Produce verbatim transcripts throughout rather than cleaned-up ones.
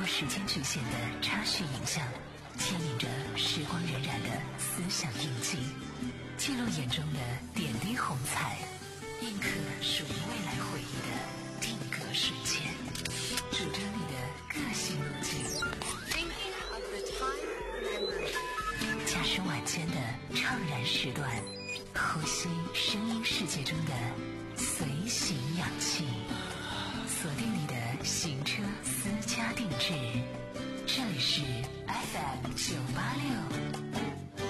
破时间局限的插叙影像，牵引着时光荏苒的思想印记，记录眼中的点滴红彩，印刻属于未来回忆的定格瞬间，主张你的个性路径，驾驶晚间的怅然时段，呼吸声音世界中的随行氧气，锁定你的行车私家定制，这里是 F M 九八六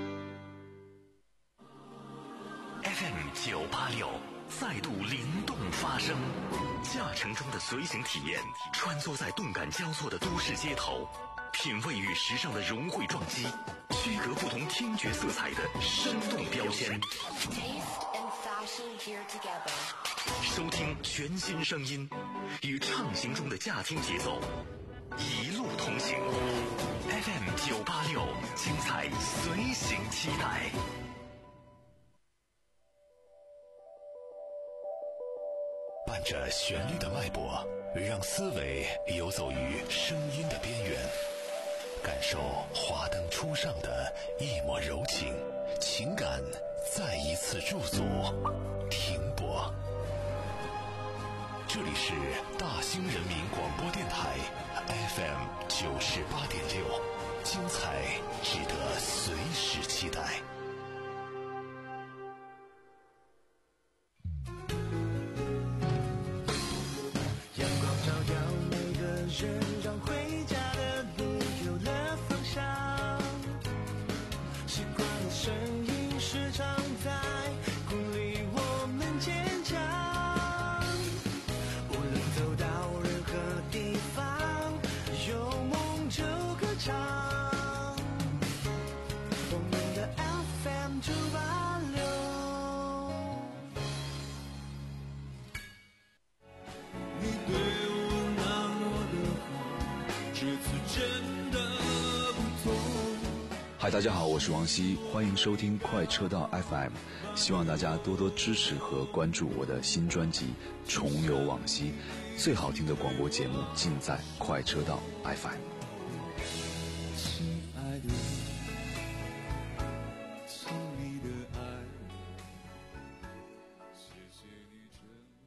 F M 九八六再度灵动发声，驾乘中的随行体验，穿梭在动感交错的都市街头，品味与时尚的融汇撞击，区隔不同听觉色彩的生动标签，收听全新声音，与畅行中的驾听节奏一路同行。 F M 九八六，精彩随行期待。伴着旋律的脉搏，让思维游走于声音的边缘，感受华灯初上的一抹柔情，情感再一次驻足停泊。这里是大兴人民广播电台 F M 九十八点六，精彩值得随时期待。 阳光照耀每个人，让回家的路有了方向。习惯的声音时常在鼓励我们坚强。无论走到任何地方，有梦就歌唱。我们的 F M 九八六。你对我那么的好，这次真的不同。 嗨，大家好，我是王希，欢迎收听快车道 F M， 希望大家多多支持和关注我的新专辑《重游往昔》，最好听的广播节目尽在快车道 F M。 亲爱的，从你的爱，谢谢你这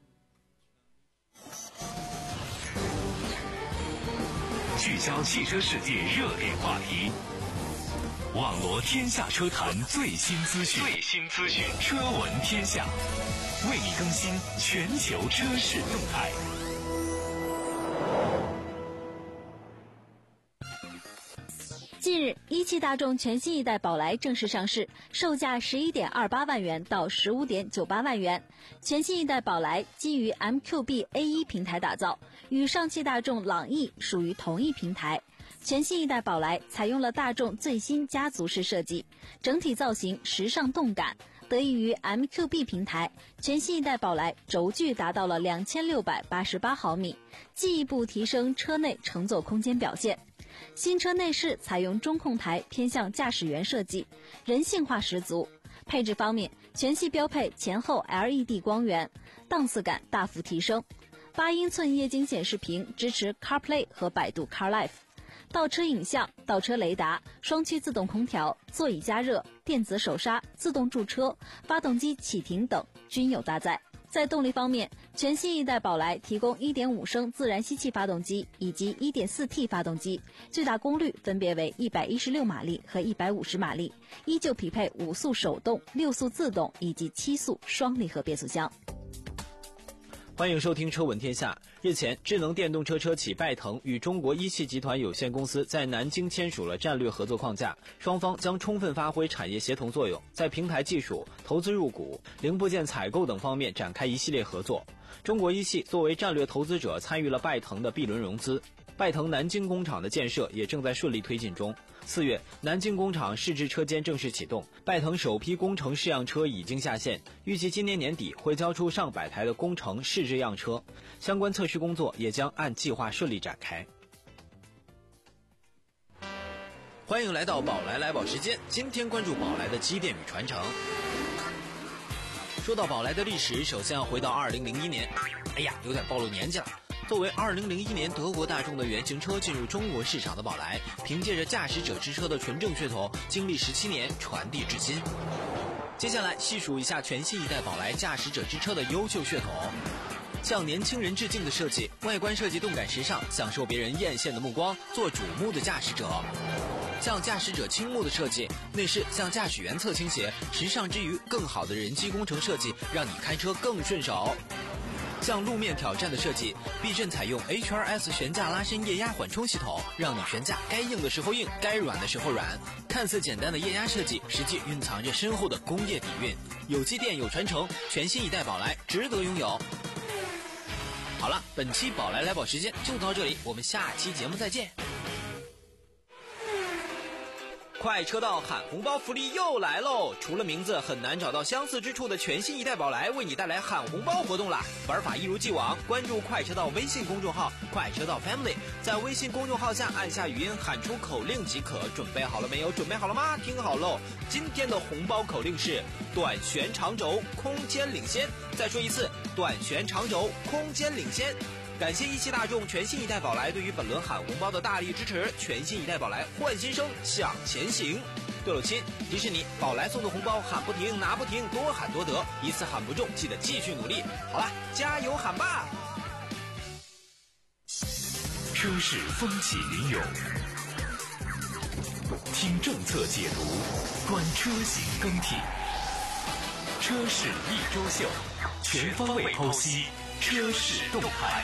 聚焦汽车世界热点话题，网罗天下车坛最新资讯，最新资讯，车闻天下，为你更新全球车市动态。 近日，一汽大众全新一代宝来正式上市，售价 十一点二八万元到 十五点九八万元。全新一代宝来基于 M Q B A 一 平台打造，与上汽大众朗逸属于同一平台。全新一代宝来采用了大众最新家族式设计，整体造型时尚动感。得益于 M Q B 平台，全新一代宝来轴距达到了两千六百八十八毫米，进一步提升车内乘坐空间表现。新车内饰采用中控台偏向驾驶员设计，人性化十足。配置方面，全系标配前后 L E D 光源，档次感大幅提升。八英寸液晶显示屏支持 CarPlay 和百度 CarLife， 倒车影像、倒车雷达、双区自动空调、座椅加热、电子手刹、自动驻车、发动机启停等均有搭载。在动力方面，全新一代宝来提供 一点五升自然吸气发动机以及 一点四 T 发动机，最大功率分别为一百一十六马力和一百五十马力，依旧匹配五速手动、六速自动以及七速双离合变速箱。 欢迎收听车闻天下。日前，智能电动车车企拜腾与中国一汽集团有限公司在南京签署了战略合作框架，双方将充分发挥产业协同作用，在平台技术、投资入股、零部件采购等方面展开一系列合作。中国一汽作为战略投资者参与了拜腾的 B 轮融资，拜腾南京工厂的建设也正在顺利推进中。四月，南京工厂试制车间正式启动，拜腾首批工程试样车已经下线，预计今年年底会交出上百台的工程试制样车，相关测试工作也将按计划顺利展开。欢迎来到宝来来宝时间，今天关注宝来的积淀与传承。说到宝来的历史，首先要回到二零零一年，哎呀，有点暴露年纪了。 作为二零零一年德国大众的原型车进入中国市场的宝来，凭借着驾驶者之车的纯正血统，经历十七年传递至今。接下来细数一下全新一代宝来驾驶者之车的优秀血统。向年轻人致敬的设计，外观设计动感时尚，享受别人艳羡的目光，做瞩目的驾驶者。向驾驶者倾目的设计，内饰向驾驶员侧倾斜，时尚之余更好的人机工程设计，让你开车更顺手。向路面挑战的设计，避震采用 H R S 悬架拉伸液压缓冲系统，让你悬架该硬的时候硬，该软的时候软。看似简单的液压设计，实际蕴藏着深厚的工业底蕴。有积淀有传承，全新一代宝来值得拥有。好了，本期宝来来宝时间就到这里，我们下期节目再见。快车道喊红包福利又来喽！除了名字很难找到相似之处的全新一代宝来，为你带来喊红包活动啦！玩法一如既往，关注快车道微信公众号“快车道 Family”， 在微信公众号下按下语音喊出口令即可。准备好了没有？准备好了吗？听好喽！今天的红包口令是短悬长轴，空间领先。再说一次，短悬长轴，空间领先。感谢一汽大众全新一代宝来对于本轮喊红包的大力支持，全新一代宝来换新生向前行。对了亲，迪士尼宝来送的红包喊不停拿不停，多喊多得，一次喊不中记得继续努力。好了，加油喊吧！ 车市风起云涌，听政策解读，观车型更替，车市一周秀，全方位剖析车市动态。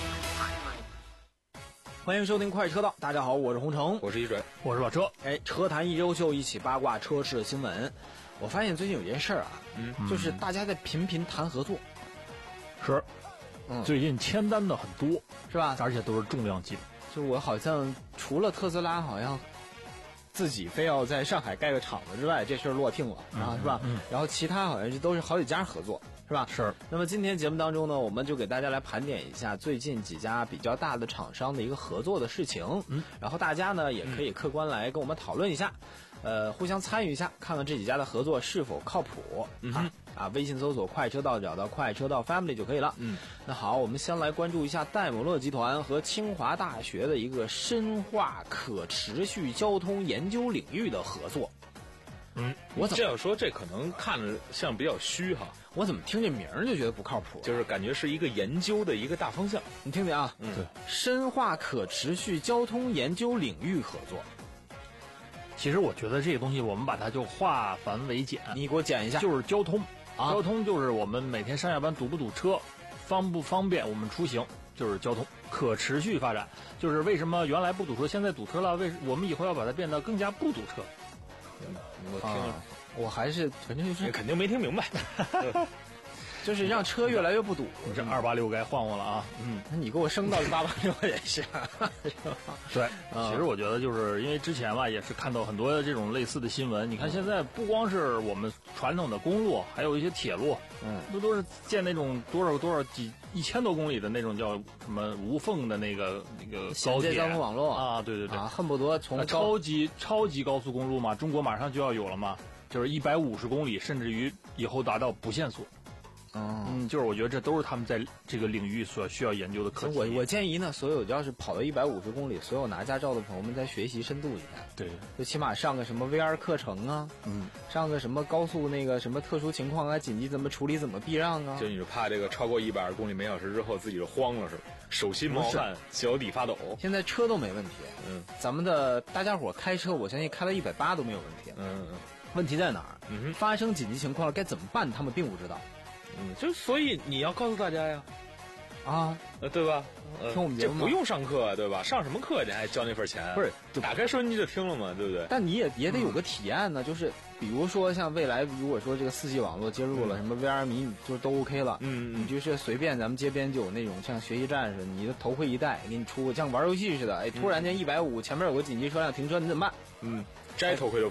欢迎收听快车道，大家好，我是洪城， 我是一水， 我是老车。 哎，车坛一周秀，一起八卦车市的新闻。我发现最近有件事儿啊，嗯，就是大家在频频谈合作， 是， 嗯， 最近签单的很多， 是吧？ 而且都是重量级的。 就我好像除了特斯拉，好像自己非要在上海盖个厂子之外，这事儿落定了，然后、嗯、是吧、嗯？然后其他好像是都是好几家合作。是吧？ 是。 那么今天节目当中呢，我们就给大家来盘点一下最近几家比较大的厂商的一个合作的事情。嗯，然后大家呢也可以客观来跟我们讨论一下，嗯、呃，互相参与一下，看看这几家的合作是否靠谱。嗯啊啊，微信搜索快车道，找到快车道 Family 就可以了。嗯，那好，我们先来关注一下戴姆勒集团和清华大学的一个深化可持续交通研究领域的合作。 嗯，我怎么这样说？这可能看着像比较虚哈。 我怎么听这名儿就觉得不靠谱、啊？ 就是感觉是一个研究的一个大方向。 你听听啊， 嗯， 对，深化可持续交通研究领域合作。 其实我觉得这个东西，我们把它就化繁为简。 你给我讲一下， 就是交通啊， 交通就是我们每天上下班堵不堵车，方不方便我们出行，就是交通可持续发展。就是为什么原来不堵车，现在堵车了？为我们以后要把它变得更加不堵车。 我听了、啊，我还是反正就是肯定没听明白， 就是让车越来越不堵。 你这二八六该换换了啊！ 嗯，那你给我升到八八六也是。 对，其实我觉得就是因为之前吧，也是看到很多这种类似的新闻。你看现在不光是我们传统的公路，还有一些铁路，嗯，这都是建那种多少多少几一千多公里的那种叫什么无缝的那个那个高铁交通网络啊，对对对， 啊，恨不得从超级超级高速公路嘛，中国马上就要有了嘛，就是一百五十公里，甚至于以后达到不限速。嗯，就是我觉得这都是他们在这个领域所需要研究的课题。 我我建议呢，所有要是跑到一百五十公里，所有拿驾照的朋友们再学习深度一下。 对， 就起码上个什么 V R 课程啊，嗯，上个什么高速那个什么特殊情况啊，紧急怎么处理，怎么避让啊。 就你是怕这个超过一百二十公里每小时之后自己就慌了是吧？手心冒汗，脚底发抖。 现在车都没问题，嗯，咱们的大家伙开车，我相信开到一百八都没有问题。 嗯嗯， 问题在哪儿？嗯，发生紧急情况了该怎么办？他们并不知道。 嗯，就所以你要告诉大家呀， 啊， 呃，对吧？呃、 听我们节目不用上课，对吧？上什么课你还交那份钱？ 不是， 就打开收音机就听了嘛，对不对？ 但你也也得有个体验呢，嗯、就是比如说像未来，如果说这个四 G 网络接入了，嗯、什么 V R 迷，就是都 OK 了。嗯嗯，你就是随便咱们街边就有那种像学习站似的，你的头盔一戴，给你出像玩游戏似的，哎，突然间一百五，前面有个紧急车辆停车，你怎么办？ 嗯。摘头盔就跑，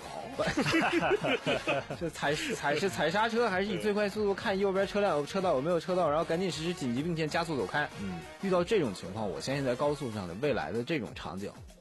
是踩踩是踩刹车，还是以最快速度看右边车辆有车道有没有车道，然后赶紧实施紧急并线加速走开。嗯，遇到这种情况，我相信在高速上的未来的这种场景会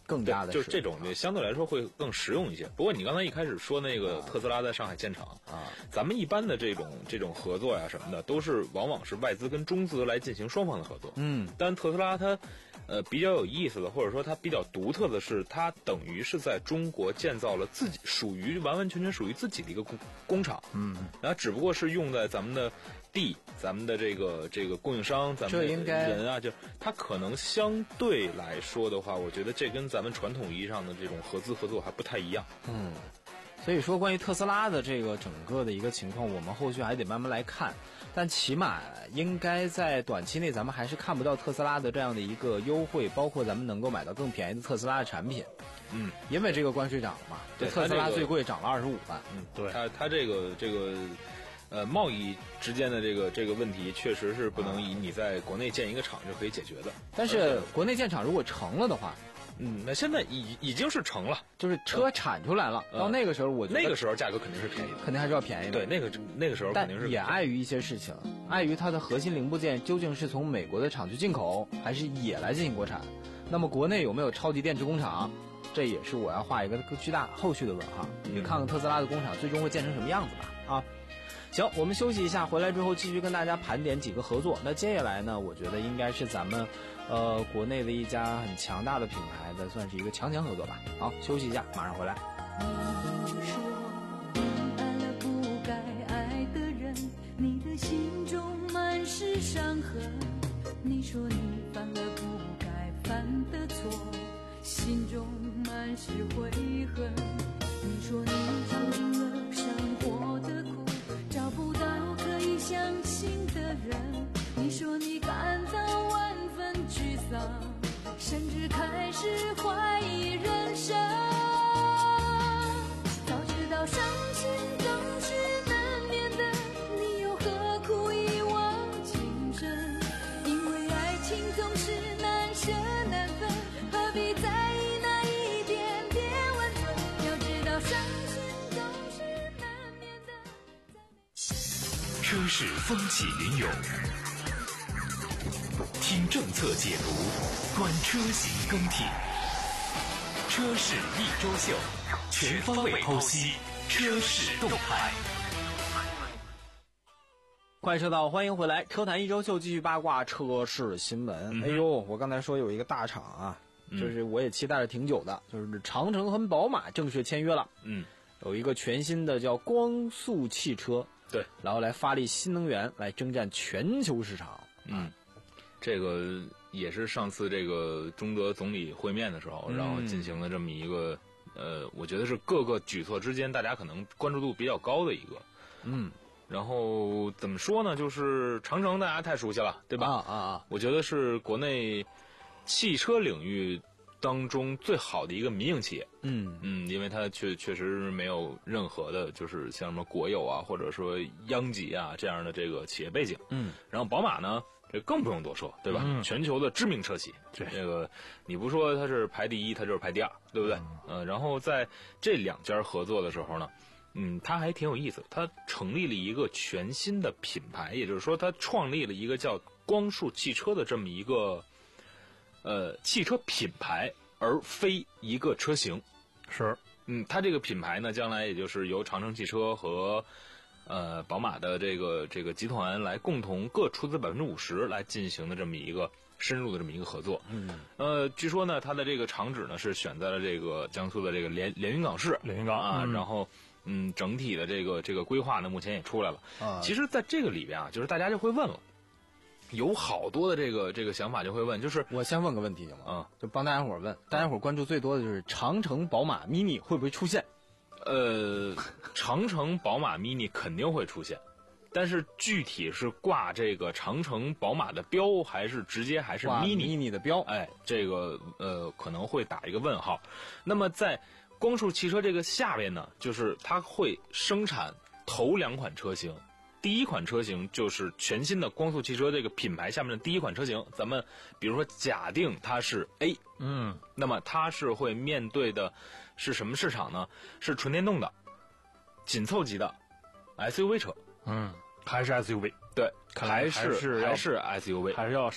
更加的就是这种相对来说会更实用一些。不过你刚才一开始说那个特斯拉在上海建厂啊，咱们一般的这种这种合作呀什么的，都是往往是外资跟中资来进行双方的合作。嗯，但特斯拉它呃比较有意思的，或者说它比较独特的是，它等于是在中国建造了自己属于完完全全属于自己的一个工工厂。嗯，然后只不过是用在咱们的地，咱们的这个这个供应商，咱们的人啊，就它可能相对来说的话，我觉得这跟咱们传统意义上的这种合资合作还不太一样。 嗯，所以说关于特斯拉的这个整个的一个情况，我们后续还得慢慢来看。但起码应该在短期内，咱们还是看不到特斯拉的这样的一个优惠，包括咱们能够买到更便宜的特斯拉的产品。嗯，因为这个关税涨了嘛，对，特斯拉最贵涨了二十五万。 嗯，对，它它这个这个。呃，贸易之间的这个这个问题，确实是不能以你在国内建一个厂就可以解决的。 但是国内建厂如果成了的话， 嗯，那现在已已经是成了， 就是车产出来了。嗯、到那个时候，我觉得那个时候价格肯定是便宜的， 肯定还是要便宜的。 对，那个那个时候肯定是。 但也碍于一些事情，碍于它的核心零部件究竟是从美国的厂去进口，还是也来进行国产？那么国内有没有超级电池工厂？这也是我要画一个巨大后续的问号。你、嗯、看看特斯拉的工厂最终会建成什么样子吧？啊。行，我们休息一下，回来之后继续跟大家盘点几个合作。那接下来呢，我觉得应该是咱们呃国内的一家很强大的品牌的，算是一个强强合作吧。好，休息一下，马上回来。 你说你爱了不该爱的人，你的心中满是伤痕。你说你犯了不该犯的错，心中满是悔恨。你说你尝尽了生活的苦，找不到可以相信的人。你说你感到万分沮丧，甚至开始怀疑人生。早知道伤心总是难免的，你又何苦一往情深？因为爱情总是难舍难分，何必在意那一点点温存？要知道伤心总是难免的。 车市风起云涌，听政策解读，观车型更替。车市一周秀，全方位剖析车市动态。 快车道，欢迎回来，车坛一周秀继续八卦车市新闻。嗯、哎呦，我刚才说有一个大厂啊，嗯、就是我也期待了挺久的，就是长城和宝马正式签约了。嗯，有一个全新的叫光速汽车。 对， 然后来发力新能源，来征战全球市场。 嗯，这个也是上次这个中德总理会面的时候，嗯、然后进行了这么一个，呃，我觉得是各个举措之间大家可能关注度比较高的一个。嗯，然后怎么说呢？就是长城大家太熟悉了，对吧？ 啊啊啊！ 我觉得是国内汽车领域当中最好的一个民营企业。嗯嗯，因为它确确实没有任何的，就是像什么国有啊，或者说央企啊这样的这个企业背景。嗯，然后宝马呢，这更不用多说，对吧？嗯、全球的知名车企， 对这个你不说它是排第一，它就是排第二，对不对？嗯、呃，然后在这两家合作的时候呢，嗯，它还挺有意思，它成立了一个全新的品牌，也就是说，它创立了一个叫光速汽车的这么一个呃汽车品牌，而非一个车型。 是， 嗯，它这个品牌呢，将来也就是由长城汽车和呃宝马的这个这个集团来共同各出资百分之五十来进行的这么一个深入的这么一个合作。嗯，呃，据说呢，它的这个厂址呢是选在了这个江苏的这个连连云港市， 连云港啊， 嗯、 然后嗯，整体的这个这个规划呢，目前也出来了。啊，其实，在这个里边啊，就是大家就会问了。有好多的这个这个想法就会问，就是我先问个问题行吗？嗯，就帮大家伙问，大家伙关注最多的就是长城宝马 mini 会不会出现？ 呃，长城宝马 mini 肯定会出现，但是具体是挂这个长城宝马的标，还是直接还是 mini mini 的标？ 哎，这个呃可能会打一个问号。那么在光速汽车这个下边呢，就是它会生产头两款车型。第一款车型就是全新的光速汽车这个品牌下面的第一款车型，咱们比如说假定它是 A， 嗯，那么它是会面对的是什么市场呢？是纯电动的，紧凑级的 S U V 车， 嗯，还是 S U V， 对， 看来还是还是 S U V， 还是要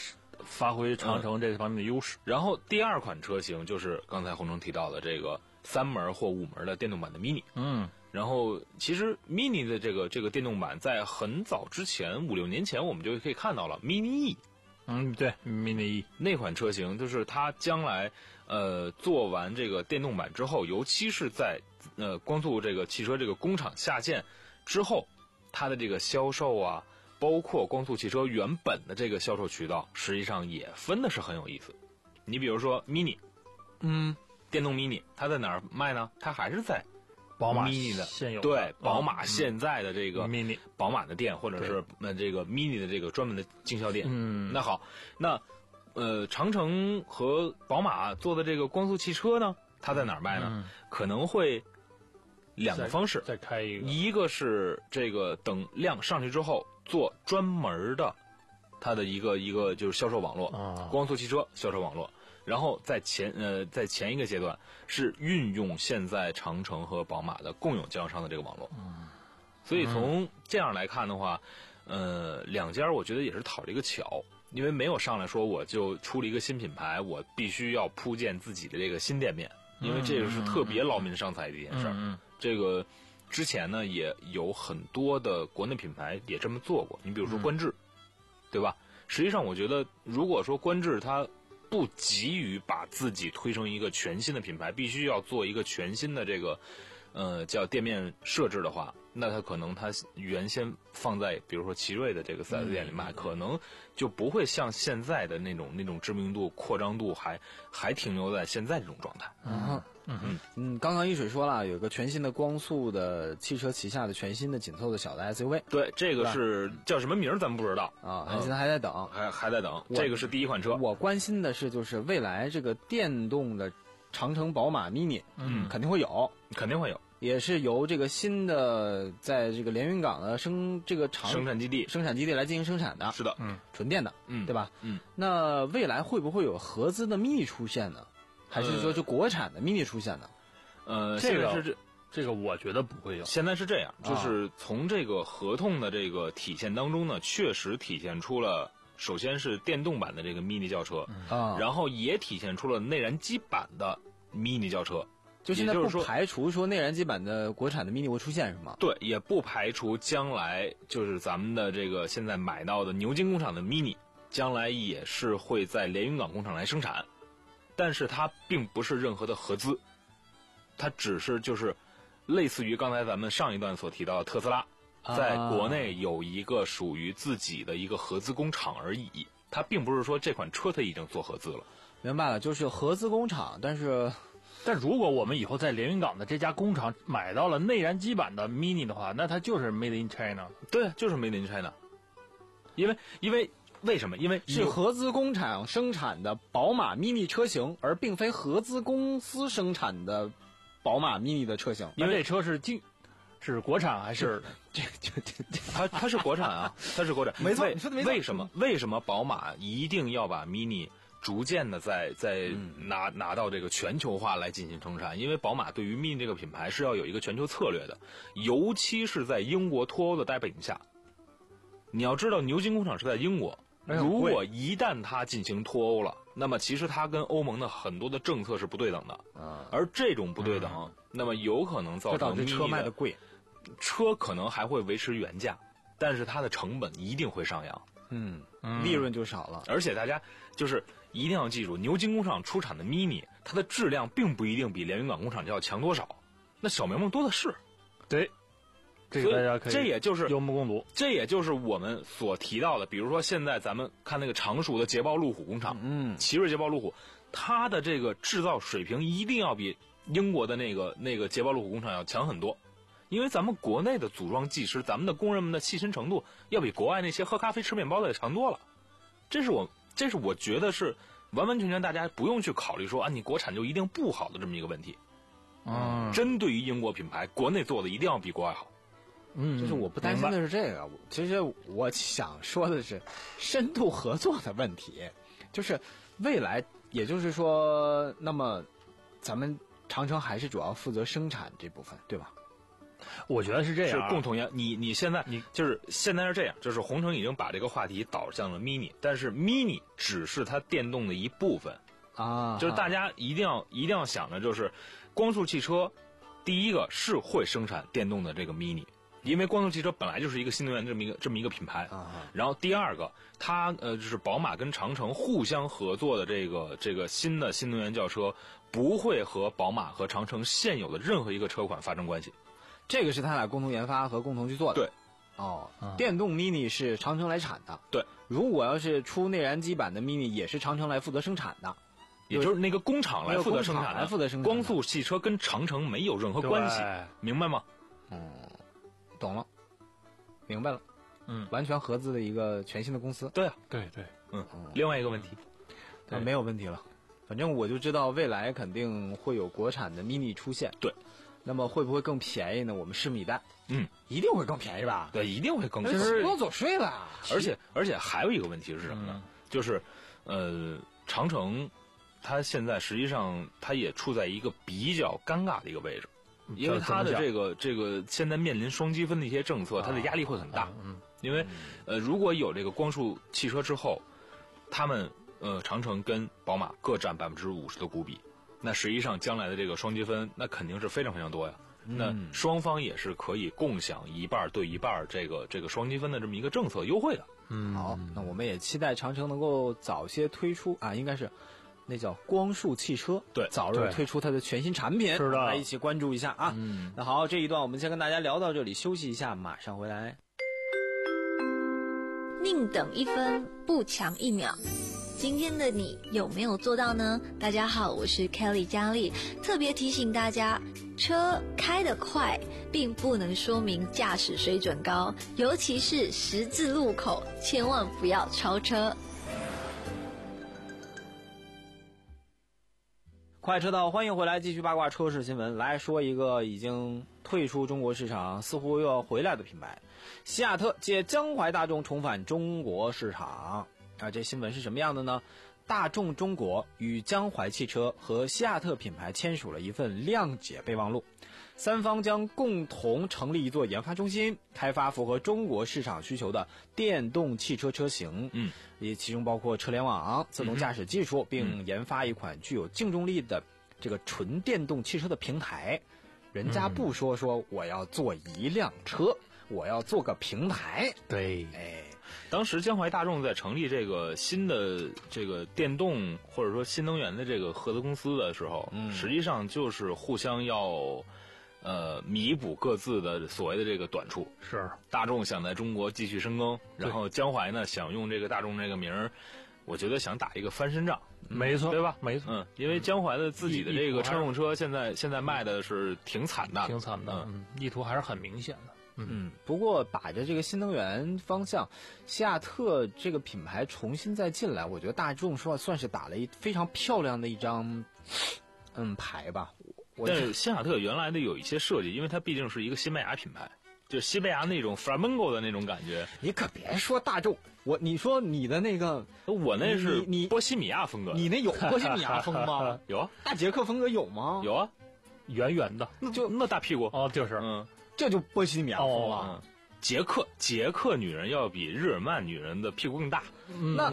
发挥长城这方面的优势。 嗯、然后第二款车型就是刚才洪城提到的这个三门或五门的电动版的 Mini。 嗯。 然后，其实 Mini 的这个这个电动版，在很早之前，五六年前，我们就可以看到了 Mini E。 嗯，对 ，Mini E 那款车型，就是它将来呃做完这个电动版之后，尤其是在呃光速这个汽车这个工厂下线之后，它的这个销售啊，包括光速汽车原本的这个销售渠道，实际上也分的是很有意思。你比如说 Mini， 嗯， 电动 Mini， 它在哪儿卖呢？它还是在宝马 Mini 的现有的对宝马现在的这个 Mini 宝马的店，或者是呃这个 Mini 的这个专门的经销店。 嗯， 那好，那呃长城和宝马做的这个光速汽车呢，它在哪儿卖呢？ 嗯、 可能会两个方式， 再开一个， 一个是这个等量上去之后做专门的它的一个一个就是销售网络， 啊、 光速汽车销售网络。然后在前呃在前一个阶段是运用现在长城和宝马的共有经销商的这个网络， 嗯， 所以从这样来看的话，呃，两家我觉得也是讨了一个巧，因为没有上来说我就出了一个新品牌，我必须要铺建自己的这个新店面，因为这个是特别劳民伤财的一件事儿。 嗯嗯， 这个之前呢也有很多的国内品牌也这么做过，你比如说观致，嗯、对吧？实际上我觉得，如果说观致它不急于把自己推成一个全新的品牌，必须要做一个全新的这个，呃，叫店面设置的话，那它可能它原先放在比如说奇瑞的这个 四 S 店里卖，嗯、可能就不会像现在的那种那种知名度、扩张度还还停留在现在这种状态。 嗯嗯嗯嗯，刚刚一水说了，有个全新的光速的汽车旗下的全新的紧凑的小的 S U V。 对，这个是叫什么名儿咱们不知道啊，嗯、现在还在等， 还还在等。这个是第一款车。 我关心的是，就是未来这个电动的长城宝马 Mini， 嗯，肯定会有， 肯定会有， 也是由这个新的在这个连云港的生这个厂生产基地生产基地来进行生产的。 是的， 嗯，纯电的， 嗯， 对吧？ 嗯， 那未来会不会有合资的 Mini 出现呢？还是说就国产的 Mini 出现呢？ 呃， 这个是这这个我觉得不会有。 现在是这样，就是从这个合同的这个体现当中呢，确实体现出了，首先是电动版的这个 Mini 轿车， 啊， 然后也体现出了内燃机版的 Mini 轿车。 就现在不排除说内燃机版的国产的 Mini 会出现是吗？ 对，也不排除将来就是咱们的这个现在买到的牛津工厂的 Mini， 将来也是会在连云港工厂来生产，但是它并不是任何的合资。它只是就是类似于刚才咱们上一段所提到的特斯拉，在国内有一个属于自己的一个合资工厂而已，它并不是说这款车它已经做合资了。 明白了，就是合资工厂，但是但如果我们以后在连云港的这家工厂买到了内燃机版的 Mini 的话，那它就是 Made in China。 对，就是 Made in China。因为因为为什么？因为是合资工厂生产的宝马 Mini 车型，而并非合资公司生产的宝马 Mini 的车型。 因为这车是进是国产还是这这这它它是国产啊，它是国产。 没错，你说的没错。 为什么为什么宝马一定要把 Mini逐渐的在在拿拿到这个全球化来进行生产？因为宝马对于 Mini 这个品牌是要有一个全球策略的，尤其是在英国脱欧的大背景下。你要知道，牛津工厂是在英国，如果一旦它进行脱欧了，那么其实它跟欧盟的很多的政策是不对等的，而这种不对等，嗯、那么有可能造成 Mini 的车卖的贵， 车可能还会维持原价，但是它的成本一定会上扬， 嗯，利润就少了。 而且大家就是一定要记住，牛津工厂出产的 Mini， 它的质量并不一定比连云港工厂要强多少，那小苗苗多的是， 对。这个大家可以， 这也就是有目共睹。 这也就是我们所提到的，比如说现在咱们看那个常熟的捷豹路虎工厂， 嗯， 奇瑞捷豹路虎，它的这个制造水平一定要比英国的那个那个捷豹路虎工厂要强很多，因为咱们国内的组装技师，咱们的工人们的细心程度，要比国外那些喝咖啡吃面包的强多了。这是我，这是我觉得是完完全全大家不用去考虑说啊，你国产就一定不好的这么一个问题。 嗯， 针对于英国品牌，国内做的一定要比国外好。 嗯，就是我不担心的是这个，其实我想说的是深度合作的问题，就是未来，也就是说，那么咱们长城还是主要负责生产这部分，对吧？ 我觉得是这样， 是共同研。你你现在你就是现在是这样，就是鸿诚已经把这个话题导向了 mini， 但是 mini 只是它电动的一部分啊， 就是大家一定要一定要想的就是，光速汽车，第一个是会生产电动的这个 mini。因为光速汽车本来就是一个新能源这么一个这么一个品牌，然后第二个，它呃就是宝马跟长城互相合作的这个这个新的新能源轿车，不会和宝马和长城现有的任何一个车款发生关系， 这个是他俩共同研发和共同去做的。 对， 哦，嗯、电动 mini 是长城来产的。 对， 如果要是出内燃机版的 mini， 也是长城来负责生产的。 也就是那个工厂来负责生产的， 来负责生产。 光速汽车跟长城没有任何关系，明白吗？ 嗯。懂了，明白了， 嗯， 完全合资的一个全新的公司。 对啊， 对对， 嗯。另外一个问题， 啊，没有问题了。反正我就知道未来肯定会有国产的 mini 出现。 对， 那么会不会更便宜呢？我们拭目以待。 嗯， 一定会更便宜吧？ 对，一定会更便宜。 多走税了。 而且而且还有一个问题是什么呢？嗯、就是，呃，长城它现在实际上它也处在一个比较尴尬的一个位置。因为它的这个这个现在面临双积分的一些政策，它的压力会很大。 嗯， 因为呃，如果有这个光速汽车之后，他们呃长城跟宝马各占百分之五十的股比，那实际上将来的这个双积分，那肯定是非常非常多呀。那双方也是可以共享一半对一半这个这个双积分的这么一个政策优惠的。 嗯，好，那我们也期待长城能够早些推出啊，应该是。那叫光速汽车， 对， 早日推出它的全新产品， 是的， 来一起关注一下啊。 嗯， 那好，这一段我们先跟大家聊到这里，休息一下，马上回来。 宁等一分，不强一秒。今天的你有没有做到呢？大家好，我是 Kelly 佳丽，特别提醒大家，车开得快并不能说明驾驶水准高，尤其是十字路口，千万不要超车。 快车道，欢迎回来，继续八卦车市新闻。来说一个已经退出中国市场，似乎又要回来的品牌，西亚特借江淮大众重返中国市场。啊，这新闻是什么样的呢？大众中国与江淮汽车和西亚特品牌签署了一份谅解备忘录，三方将共同成立一座研发中心，开发符合中国市场需求的电动汽车车型， 嗯， 也其中包括车联网、自动驾驶技术，并研发一款具有竞争力的这个纯电动汽车的平台。人家不说说我要做一辆车，我要做个平台。 对， 哎。 当时江淮大众在成立这个新的这个电动或者说新能源的这个合资公司的时候， 嗯， 实际上就是互相要呃弥补各自的所谓的这个短处。 是大众想在中国继续深耕，然后江淮呢想用这个大众这个名儿，我觉得想打一个翻身仗。 没错， 对吧？ 没错， 嗯，因为江淮的自己的这个乘用车现在现在卖的是挺惨的， 挺惨的，嗯，意图还是很明显的。 嗯，不过把着这个新能源方向，西亚特这个品牌重新再进来，我觉得大众说算是打了一非常漂亮的一张嗯牌吧。 但是西亚特原来的有一些设计，因为它毕竟是一个西班牙品牌，就西班牙那种 flamenco 的那种感觉。 你可别说大众，我你说你的那个， 我那是你波西米亚风格， 你那有波西米亚风吗？ 有啊， 大捷克风格有吗？ 有啊， 圆圆的， 那就那大屁股哦，就是嗯。 这就波西米亚风了。 哦、捷克捷克女人要比日耳曼女人的屁股更大。 嗯、那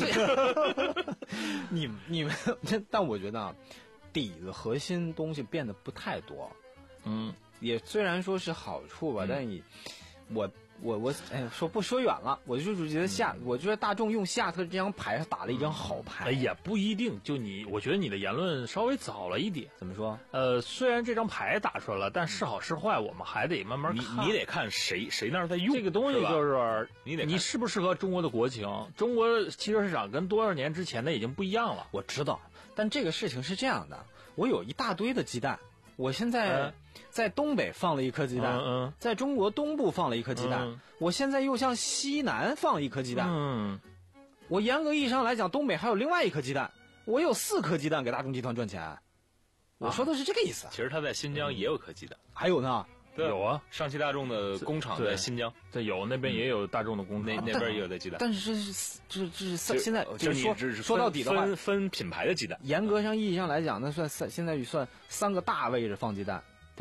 你你们，但我觉得啊，底子核心东西变得不太多。 嗯， 也虽然说是好处吧， 嗯、 但你我我我哎，说不说远了，我就是觉得夏，嗯、我觉得大众用西亚特这张牌打了一张好牌。 哎，也不一定。就你，我觉得你的言论稍微早了一点。 怎么说？ 呃，虽然这张牌打出来了，但是好是坏，我们还得慢慢看。你你得看谁谁那儿在用这个东西，就是你得你适不适合中国的国情。中国汽车市场跟多少年之前的已经不一样了。 我知道，但这个事情是这样的，我有一大堆的鸡蛋。我现在在东北放了一颗鸡蛋， 嗯嗯、 在中国东部放了一颗鸡蛋， 嗯、 我现在又向西南放了一颗鸡蛋。 嗯， 我严格意义上来讲，东北还有另外一颗鸡蛋，我有四颗鸡蛋给大众集团赚钱。我说的是这个意思。 其实他在新疆也有颗鸡蛋， 嗯、还有呢。 有啊， 上汽大众的工厂在新疆， 对，有那边也有大众的工厂， 那那边也有的鸡蛋。 但是这是这这是现在就是说说到底的话， 分分品牌的鸡蛋。 严格上意义上来讲，那算三现在算三个大位置放鸡蛋，对吧？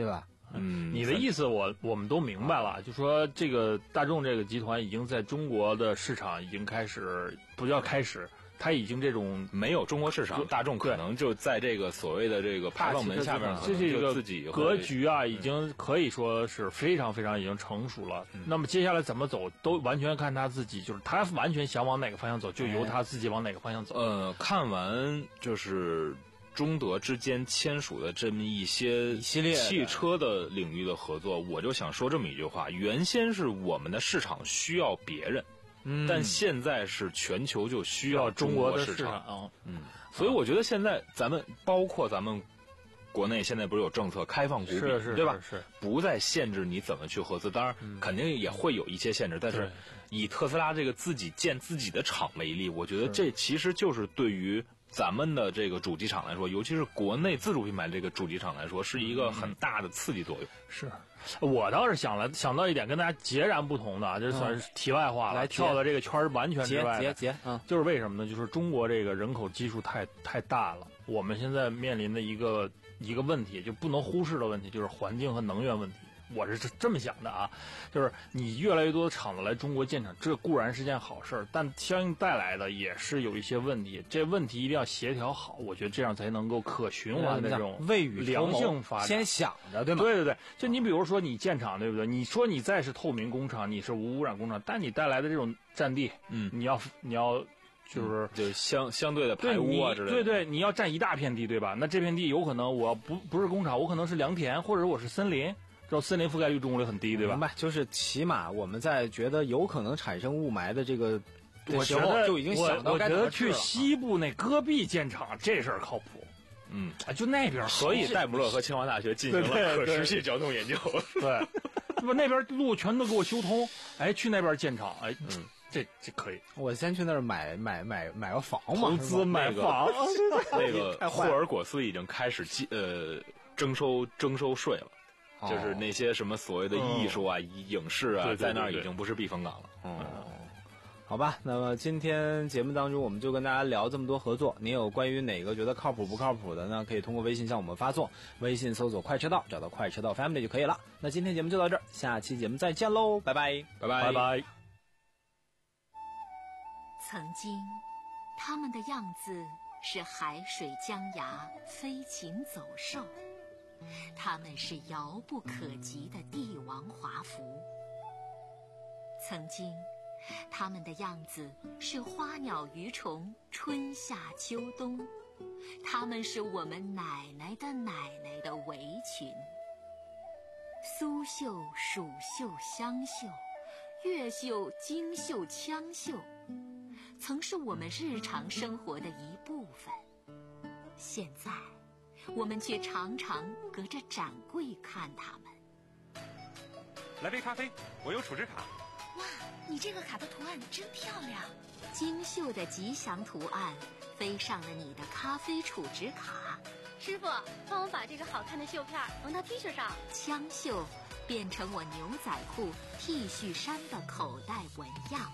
嗯，你的意思我我们都明白了，就说这个大众这个集团已经在中国的市场已经开始，不叫开始。它已经这种没有中国市场，大众可能就在这个所谓的这个排放门下面， 这是一个自己格局啊，已经可以说是非常非常已经成熟了。嗯、那么接下来怎么走，都完全看他自己，就是他完全想往哪个方向走，就由他自己往哪个方向走。 呃，看完就是中德之间签署的这么一些一系列汽车的领域的合作，我就想说这么一句话：原先是我们的市场需要别人。嗯、但现在是全球就需要中国市场， 啊、 嗯，所以我觉得现在咱们包括咱们国内现在不是有政策开放股比， 是是对吧？ 是， 不再限制你怎么去合资，当然肯定也会有一些限制，但是以特斯拉这个自己建自己的厂为例，我觉得这其实就是对于咱们的这个主机厂来说，尤其是国内自主品牌这个主机厂来说，是一个很大的刺激作用。 嗯、是。我倒是想了想到一点跟大家截然不同的，这算是题外话了， 来跳到这个圈完全之外的。结结嗯， 就是为什么呢？就是中国这个人口基数太太大了，我们现在面临的一个一个问题，就不能忽视的问题，就是环境和能源问题。我是这么想的啊，就是你越来越多的厂子来中国建厂，这固然是件好事儿，但相应带来的也是有一些问题。这问题一定要协调好，我觉得这样才能够可循环的这种未雨良性发展。 先想着，对吗？ 对对对，就你比如说你建厂，对不对？你说你再是透明工厂，你是无污染工厂，但你带来的这种占地， 嗯， 你要你要。就是、 嗯、就相相对的排污啊之类的， 对对，你要占一大片地，对吧？那这片地有可能我不不是工厂，我可能是良田，或者我是森林。这种森林覆盖率中国率很低，对吧？ 明白，就是起码我们在觉得有可能产生雾霾的这个， 我觉得就已经想到我觉得去西部那戈壁建厂这事儿靠谱。 嗯， 啊，就那边， 所以戴姆勒和清华大学进行了可持续交通研究。 对，不那边路全都给我修通，哎，去那边建厂，哎，嗯。这这可以， 我先去那儿买买买买个房嘛， 投资买房。 那个霍尔果斯已经开始呃征收征收税了，哦、就是那些什么所谓的艺术啊、嗯、影视啊， 对对对对在那儿已经不是避风港了。 哦、嗯，好吧，那么今天节目当中我们就跟大家聊这么多合作，您有关于哪个觉得靠谱不靠谱的呢？可以通过微信向我们发送，微信搜索快车道，找到快车道 Family 就可以了。那今天节目就到这儿，下期节目再见喽，拜拜， 拜拜， 拜拜。 曾经，他们的样子是海水江崖、飞禽走兽，他们是遥不可及的帝王华服。曾经，他们的样子是花鸟鱼虫、春夏秋冬，他们是我们奶奶的奶奶的围裙。苏绣、蜀绣、湘绣、越绣、京绣、羌绣，曾是我们日常生活的一部分。现在，我们却常常隔着展柜看他们。 来杯咖啡，我有储值卡。 哇，你这个卡的图案真漂亮！精绣的吉祥图案飞上了你的咖啡储值卡。 师傅，帮我把这个好看的绣片缝到 T 恤上。 枪绣变成我牛仔裤、T 恤衫的口袋纹样，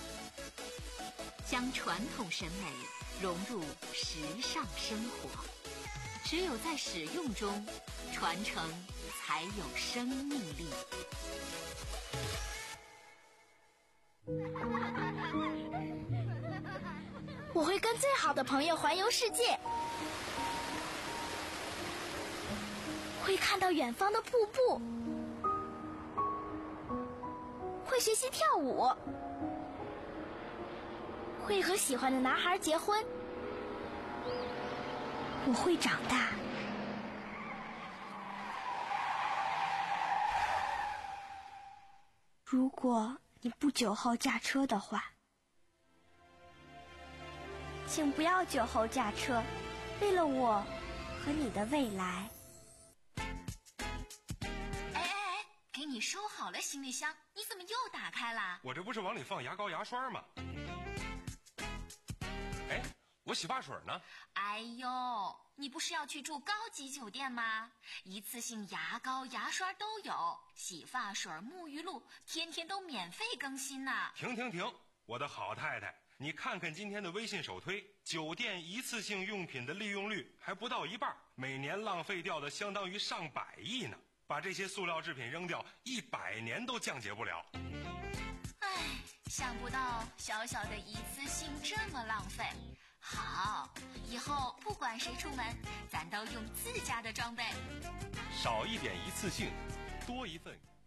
将传统审美融入时尚生活。只有在使用中，传承才有生命力。 我会跟最好的朋友环游世界，会看到远方的瀑布，会学习跳舞，会和喜欢的男孩结婚。我会长大。如果你不酒后驾车的话，请不要酒后驾车，为了我和你的未来。 哎哎哎，给你收好了行李箱，你怎么又打开了？ 我这不是往里放牙膏牙刷吗？哎，我洗发水呢。 哎呦，你不是要去住高级酒店吗？一次性牙膏牙刷都有，洗发水、沐浴露天天都免费更新呢。 停停停，我的好太太，你看看今天的微信首推，酒店一次性用品的利用率还不到一半，每年浪费掉的相当于上百亿呢。 把这些塑料制品扔掉，一百年都降解不了。 唉，想不到小小的一次性这么浪费。好，以后不管谁出门，咱都用自家的装备。 少一点一次性，多一份。